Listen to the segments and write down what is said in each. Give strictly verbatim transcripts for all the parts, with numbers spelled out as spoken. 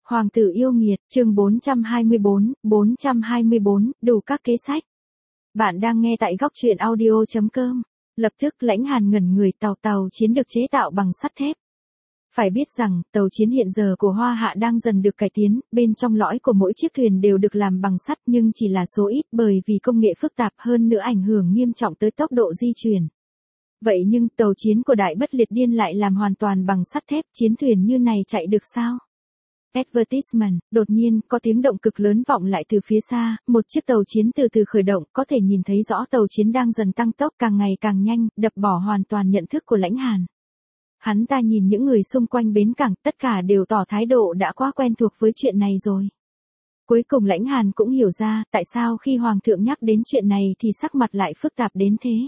Hoàng tử yêu nghiệt, chương bốn trăm hai mươi bốn, bốn trăm hai mươi bốn, đủ các kế sách. Bạn đang nghe tại góc truyện audio chấm com. Lập tức Lãnh Hàn ngẩn người, tàu tàu chiến được chế tạo bằng sắt thép. Phải biết rằng, tàu chiến hiện giờ của Hoa Hạ đang dần được cải tiến, bên trong lõi của mỗi chiếc thuyền đều được làm bằng sắt nhưng chỉ là số ít bởi vì công nghệ phức tạp hơn nữa ảnh hưởng nghiêm trọng tới tốc độ di chuyển. Vậy nhưng tàu chiến của Đại Bất Liệt Điên lại làm hoàn toàn bằng sắt thép, chiến thuyền như này chạy được sao? Advertisement, đột nhiên, có tiếng động cực lớn vọng lại từ phía xa, một chiếc tàu chiến từ từ khởi động, có thể nhìn thấy rõ tàu chiến đang dần tăng tốc càng ngày càng nhanh, đập bỏ hoàn toàn nhận thức của Lãnh Hàn. Hắn ta nhìn những người xung quanh bến cảng, tất cả đều tỏ thái độ đã quá quen thuộc với chuyện này rồi. Cuối cùng Lãnh Hàn cũng hiểu ra, tại sao khi Hoàng thượng nhắc đến chuyện này thì sắc mặt lại phức tạp đến thế.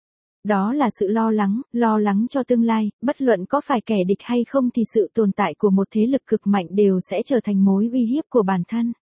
Đó là sự lo lắng, lo lắng cho tương lai, bất luận có phải kẻ địch hay không thì sự tồn tại của một thế lực cực mạnh đều sẽ trở thành mối uy hiếp của bản thân.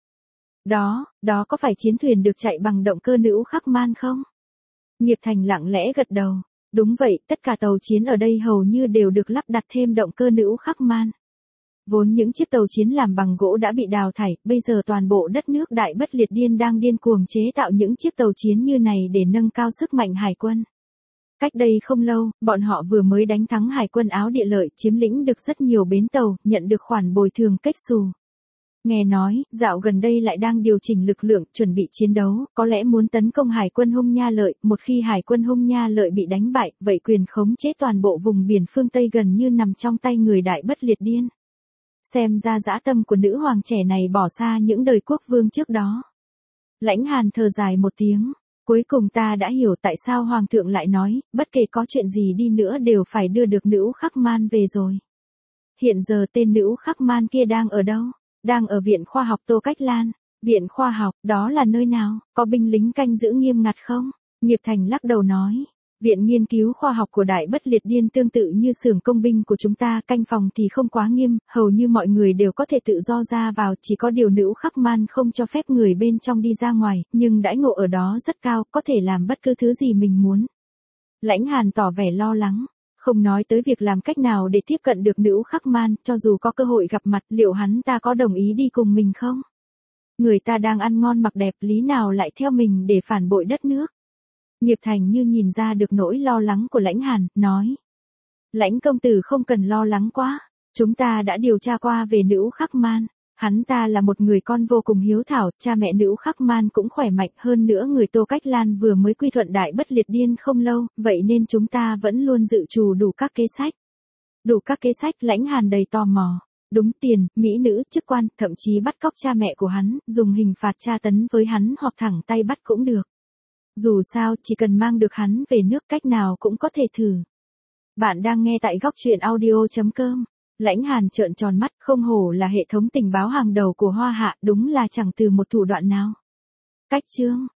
Đó, đó có phải chiến thuyền được chạy bằng động cơ nữ khắc man không? Nghiệp Thành lặng lẽ gật đầu. Đúng vậy, tất cả tàu chiến ở đây hầu như đều được lắp đặt thêm động cơ nữ khắc man. Vốn những chiếc tàu chiến làm bằng gỗ đã bị đào thải, bây giờ toàn bộ đất nước Đại Bất Liệt Điên đang điên cuồng chế tạo những chiếc tàu chiến như này để nâng cao sức mạnh hải quân. Cách đây không lâu, bọn họ vừa mới đánh thắng hải quân Áo Địa Lợi, chiếm lĩnh được rất nhiều bến tàu, nhận được khoản bồi thường kết xù. Nghe nói, dạo gần đây lại đang điều chỉnh lực lượng, chuẩn bị chiến đấu, có lẽ muốn tấn công hải quân Hung Nha Lợi, một khi hải quân Hung Nha Lợi bị đánh bại, vậy quyền khống chế toàn bộ vùng biển phương Tây gần như nằm trong tay người Đại Bất Liệt Điên. Xem ra dã tâm của nữ hoàng trẻ này bỏ xa những đời quốc vương trước đó. Lãnh Hàn thở dài một tiếng. Cuối cùng ta đã hiểu tại sao Hoàng thượng lại nói, bất kể có chuyện gì đi nữa đều phải đưa được nữ khắc man về rồi. Hiện giờ tên nữ khắc man kia đang ở đâu? Đang ở Viện Khoa học Tô Cách Lan. Viện Khoa học, đó là nơi nào? Có binh lính canh giữ nghiêm ngặt không? Nghiệp Thành lắc đầu nói. Viện Nghiên cứu Khoa học của Đại Bất Liệt Điên tương tự như xưởng công binh của chúng ta, canh phòng thì không quá nghiêm, hầu như mọi người đều có thể tự do ra vào, chỉ có điều nữ khắc man không cho phép người bên trong đi ra ngoài, nhưng đãi ngộ ở đó rất cao, có thể làm bất cứ thứ gì mình muốn. Lãnh Hàn tỏ vẻ lo lắng, không nói tới việc làm cách nào để tiếp cận được nữ khắc man, cho dù có cơ hội gặp mặt, liệu hắn ta có đồng ý đi cùng mình không? Người ta đang ăn ngon mặc đẹp, lý nào lại theo mình để phản bội đất nước? Nghiệp Thành như nhìn ra được nỗi lo lắng của Lãnh Hàn, nói. Lãnh công tử không cần lo lắng quá, chúng ta đã điều tra qua về nữ khắc man, hắn ta là một người con vô cùng hiếu thảo, cha mẹ nữ khắc man cũng khỏe mạnh, hơn nữa người Tô Cách Lan vừa mới quy thuận Đại Bất Liệt Điên không lâu, vậy nên chúng ta vẫn luôn dự trù đủ các kế sách. Đủ các kế sách? Lãnh Hàn đầy tò mò. Đúng, tiền, mỹ nữ, chức quan, thậm chí bắt cóc cha mẹ của hắn, dùng hình phạt tra tấn với hắn hoặc thẳng tay bắt cũng được. Dù sao, chỉ cần mang được hắn về nước, cách nào cũng có thể thử. Bạn đang nghe tại góc truyện audio chấm com. Lãnh Hàn trợn tròn mắt, không hổ là hệ thống tình báo hàng đầu của Hoa Hạ, đúng là chẳng từ một thủ đoạn nào. Cách chương.